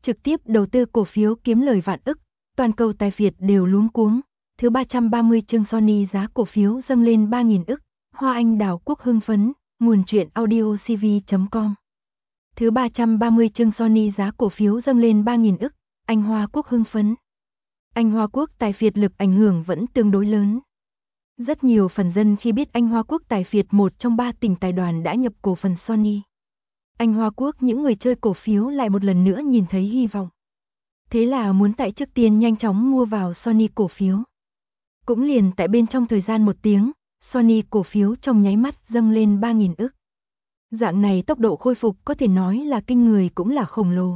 trực tiếp đầu tư cổ phiếu kiếm lời vạn ức, toàn cầu tài phiệt đều luống cuống. Thứ 330 chương Sony giá cổ phiếu dâng lên 3.000 ức, Hoa Anh Đào Quốc hưng phấn, nguồn truyện audiocv.com. Thứ 330 chương Sony giá cổ phiếu dâng lên 3.000 ức, Anh Hoa Quốc hưng phấn. Anh Hoa Quốc tài phiệt lực ảnh hưởng vẫn tương đối lớn. Rất nhiều phần dân khi biết Anh Hoa Quốc tài phiệt một trong 3 tỉnh tài đoàn đã nhập cổ phần Sony. Anh Hoa Quốc những người chơi cổ phiếu lại một lần nữa nhìn thấy hy vọng. Thế là muốn tại trước tiên nhanh chóng mua vào Sony cổ phiếu. Cũng liền tại bên trong thời gian 1 tiếng, Sony cổ phiếu trong nháy mắt dâng lên 3.000 ức. Dạng này tốc độ khôi phục có thể nói là kinh người cũng là khổng lồ.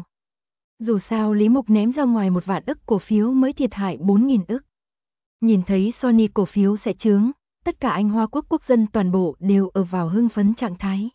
Dù sao Lý Mục ném ra ngoài 1 vạn ức cổ phiếu mới thiệt hại 4.000 ức. Nhìn thấy Sony cổ phiếu sẽ chướng, tất cả Anh Hoa Quốc quốc dân toàn bộ đều ở vào hưng phấn trạng thái.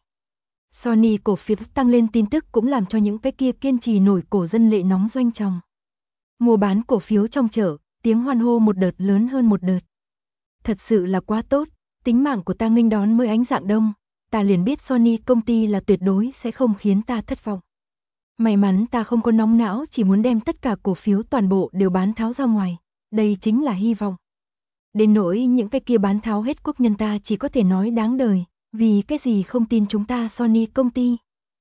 Sony cổ phiếu tăng lên tin tức cũng làm cho những cái kia kiên trì nổi cổ dân lệ nóng doanh tròng. Mua bán cổ phiếu trong chợ, tiếng hoan hô một đợt lớn hơn một đợt. Thật sự là quá tốt, tính mạng của ta nghênh đón mới ánh dạng đông, ta liền biết Sony công ty là tuyệt đối sẽ không khiến ta thất vọng. May mắn ta không có nóng não chỉ muốn đem tất cả cổ phiếu toàn bộ đều bán tháo ra ngoài, đây chính là hy vọng. Đến nỗi những cái kia bán tháo hết quốc nhân ta chỉ có thể nói đáng đời, vì cái gì không tin chúng ta Sony công ty?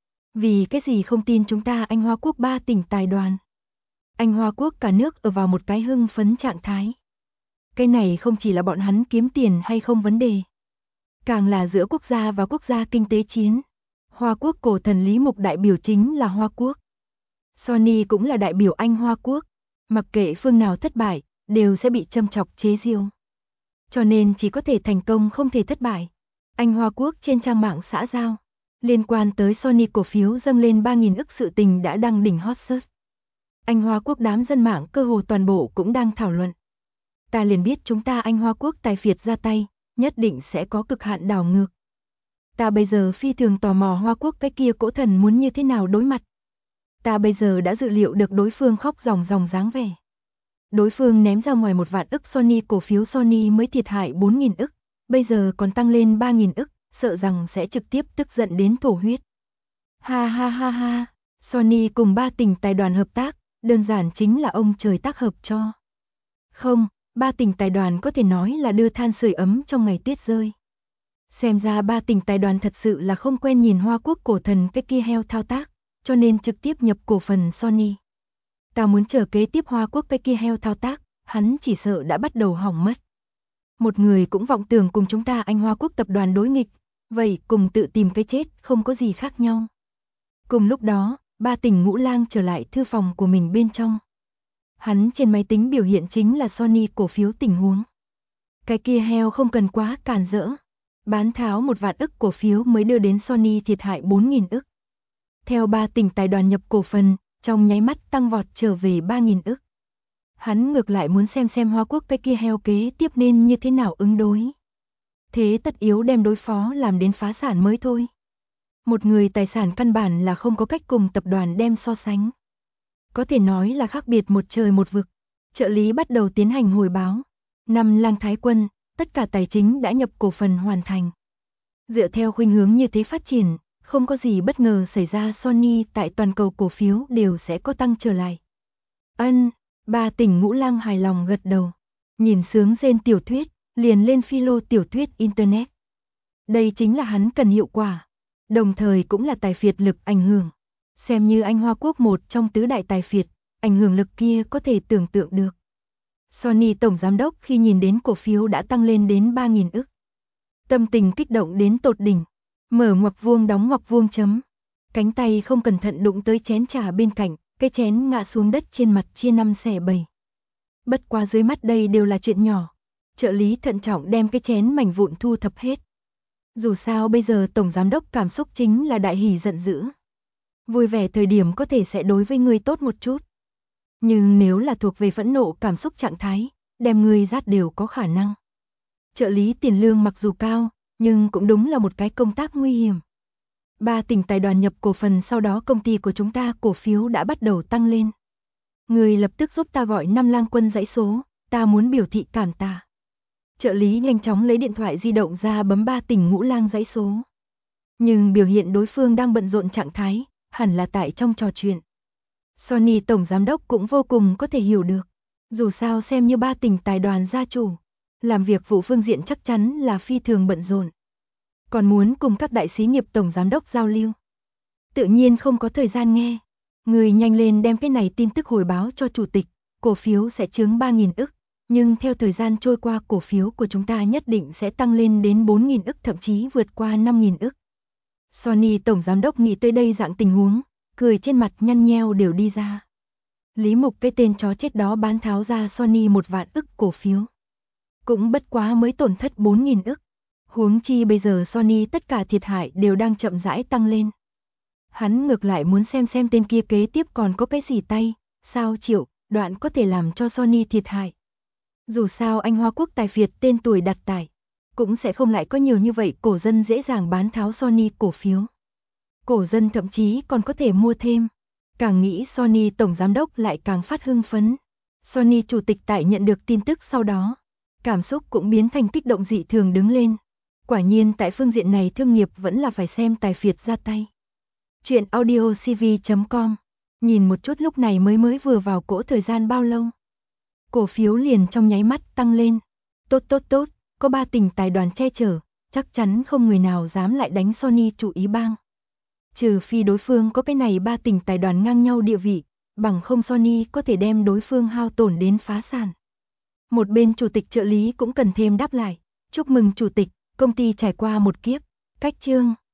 Vì cái gì không tin chúng ta Anh Hoa Quốc 3 tỉnh tài đoàn? Anh Hoa Quốc cả nước ở vào một cái hưng phấn trạng thái. Cái này không chỉ là bọn hắn kiếm tiền hay không vấn đề, càng là giữa quốc gia và quốc gia kinh tế chiến. Hoa Quốc cổ thần Lý Mục đại biểu chính là Hoa Quốc. Sony cũng là đại biểu Anh Hoa Quốc. Mặc kệ phương nào thất bại, đều sẽ bị châm chọc chế giễu. Cho nên chỉ có thể thành công không thể thất bại. Anh Hoa Quốc trên trang mạng xã giao, liên quan tới Sony cổ phiếu dâng lên 3.000 ức sự tình đã đăng đỉnh hot search. Anh Hoa Quốc đám dân mạng cơ hồ toàn bộ cũng đang thảo luận. Ta liền biết chúng ta Anh Hoa Quốc tài phiệt ra tay, nhất định sẽ có cực hạn đảo ngược. Ta bây giờ phi thường tò mò Hoa Quốc cái kia cỗ thần muốn như thế nào đối mặt. Ta bây giờ đã dự liệu được đối phương khóc ròng ròng dáng vẻ. Đối phương ném ra ngoài 1 vạn ức Sony cổ phiếu Sony mới thiệt hại 4.000 ức, bây giờ còn tăng lên 3.000 ức, sợ rằng sẽ trực tiếp tức giận đến thổ huyết. Ha ha ha ha, Sony cùng 3 tỉnh tài đoàn hợp tác, đơn giản chính là ông trời tác hợp cho. Không, 3 tỉnh tài đoàn có thể nói là đưa than sưởi ấm trong ngày tuyết rơi. Xem ra 3 tỉnh tài đoàn thật sự là không quen nhìn Hoa Quốc cổ thần cái kia heo thao tác, cho nên trực tiếp nhập cổ phần Sony. Ta muốn chờ kế tiếp Hoa Quốc cái kia heo thao tác, hắn chỉ sợ đã bắt đầu hỏng mất. Một người cũng vọng tưởng cùng chúng ta Anh Hoa Quốc tập đoàn đối nghịch, vậy cùng tự tìm cái chết không có gì khác nhau. Cùng lúc đó, 3 tỉnh Ngũ Lang trở lại thư phòng của mình bên trong. Hắn trên máy tính biểu hiện chính là Sony cổ phiếu tình huống. Cái kia heo không cần quá cản rỡ. Bán tháo 1 vạn ức cổ phiếu mới đưa đến Sony thiệt hại 4.000 ức. Theo 3 tỉnh tài đoàn nhập cổ phần, trong nháy mắt tăng vọt trở về 3.000 ức. Hắn ngược lại muốn xem Hoa Quốc cái kia heo kế tiếp nên như thế nào ứng đối. Thế tất yếu đem đối phó làm đến phá sản mới thôi. Một người tài sản căn bản là không có cách cùng tập đoàn đem so sánh. Có thể nói là khác biệt một trời một vực. Trợ lý bắt đầu tiến hành hồi báo. 5 Lang Thái Quân, tất cả tài chính đã nhập cổ phần hoàn thành. Dựa theo khuynh hướng như thế phát triển, không có gì bất ngờ xảy ra Sony tại toàn cầu cổ phiếu đều sẽ có tăng trở lại. 3 tỉnh Ngũ Lang hài lòng gật đầu. Nhìn sướng rên tiểu thuyết, liền lên philo tiểu thuyết Internet. Đây chính là hắn cần hiệu quả. Đồng thời cũng là tài phiệt lực ảnh hưởng. Xem như Anh Hoa Quốc một trong tứ đại tài phiệt, ảnh hưởng lực kia có thể tưởng tượng được. Sony tổng giám đốc khi nhìn đến cổ phiếu đã tăng lên đến 3.000 ức. Tâm tình kích động đến tột đỉnh. Mở ngoặc vuông đóng ngoặc vuông chấm. Cánh tay không cẩn thận đụng tới chén trà bên cạnh, cái chén ngã xuống đất trên mặt chia 5 xẻ 7. Bất qua dưới mắt đây đều là chuyện nhỏ. Trợ lý thận trọng đem cái chén mảnh vụn thu thập hết. Dù sao bây giờ tổng giám đốc cảm xúc chính là đại hỉ giận dữ. Vui vẻ thời điểm có thể sẽ đối với người tốt một chút. Nhưng nếu là thuộc về phẫn nộ cảm xúc trạng thái, đem người rát đều có khả năng. Trợ lý tiền lương mặc dù cao, nhưng cũng đúng là một cái công tác nguy hiểm. 3 tỉnh tài đoàn nhập cổ phần sau đó công ty của chúng ta cổ phiếu đã bắt đầu tăng lên. Người lập tức giúp ta gọi 5 Lang Quân dãy số, ta muốn biểu thị cảm tạ. Trợ lý nhanh chóng lấy điện thoại di động ra bấm 3 tỉnh Ngũ Lang dãy số. Nhưng biểu hiện đối phương đang bận rộn trạng thái, hẳn là tại trong trò chuyện. Sony tổng giám đốc cũng vô cùng có thể hiểu được. Dù sao xem như ba tỉnh tài đoàn gia chủ, làm việc vụ phương diện chắc chắn là phi thường bận rộn. Còn muốn cùng các đại xí nghiệp tổng giám đốc giao lưu, tự nhiên không có thời gian nghe. Người nhanh lên đem cái này tin tức hồi báo cho chủ tịch, cổ phiếu sẽ chướng 3.000 ức, nhưng theo thời gian trôi qua cổ phiếu của chúng ta nhất định sẽ tăng lên đến 4.000 ức, thậm chí vượt qua 5.000 ức. Sony tổng giám đốc nghĩ tới đây dạng tình huống, cười trên mặt nhăn nheo đều đi ra. Lý Mục cái tên chó chết đó bán tháo ra Sony 1 vạn ức cổ phiếu. Cũng bất quá mới tổn thất 4.000 ức. Huống chi bây giờ Sony tất cả thiệt hại đều đang chậm rãi tăng lên. Hắn ngược lại muốn xem tên kia kế tiếp còn có cái gì tay, sao chịu, đoạn có thể làm cho Sony thiệt hại. Dù sao anh Hoa Quốc tài phiệt tên tuổi đặt tại, cũng sẽ không lại có nhiều như vậy cổ dân dễ dàng bán tháo Sony cổ phiếu. Cổ dân thậm chí còn có thể mua thêm. Càng nghĩ Sony tổng giám đốc lại càng phát hưng phấn. Sony chủ tịch tại nhận được tin tức sau đó, cảm xúc cũng biến thành kích động dị thường đứng lên. Quả nhiên tại phương diện này thương nghiệp vẫn là phải xem tài phiệt ra tay. Chuyện audiocv.com. Nhìn một chút lúc này mới vừa vào cỗ thời gian bao lâu. Cổ phiếu liền trong nháy mắt tăng lên. Tốt, có 3 tỉnh tài đoàn che chở, chắc chắn không người nào dám lại đánh Sony chủ ý bang. Trừ phi đối phương có cái này 3 tỉnh tài đoàn ngang nhau địa vị, bằng không Sony có thể đem đối phương hao tổn đến phá sản. Một bên chủ tịch trợ lý cũng cần thêm đáp lại. Chúc mừng chủ tịch, công ty trải qua một kiếp. Cách chương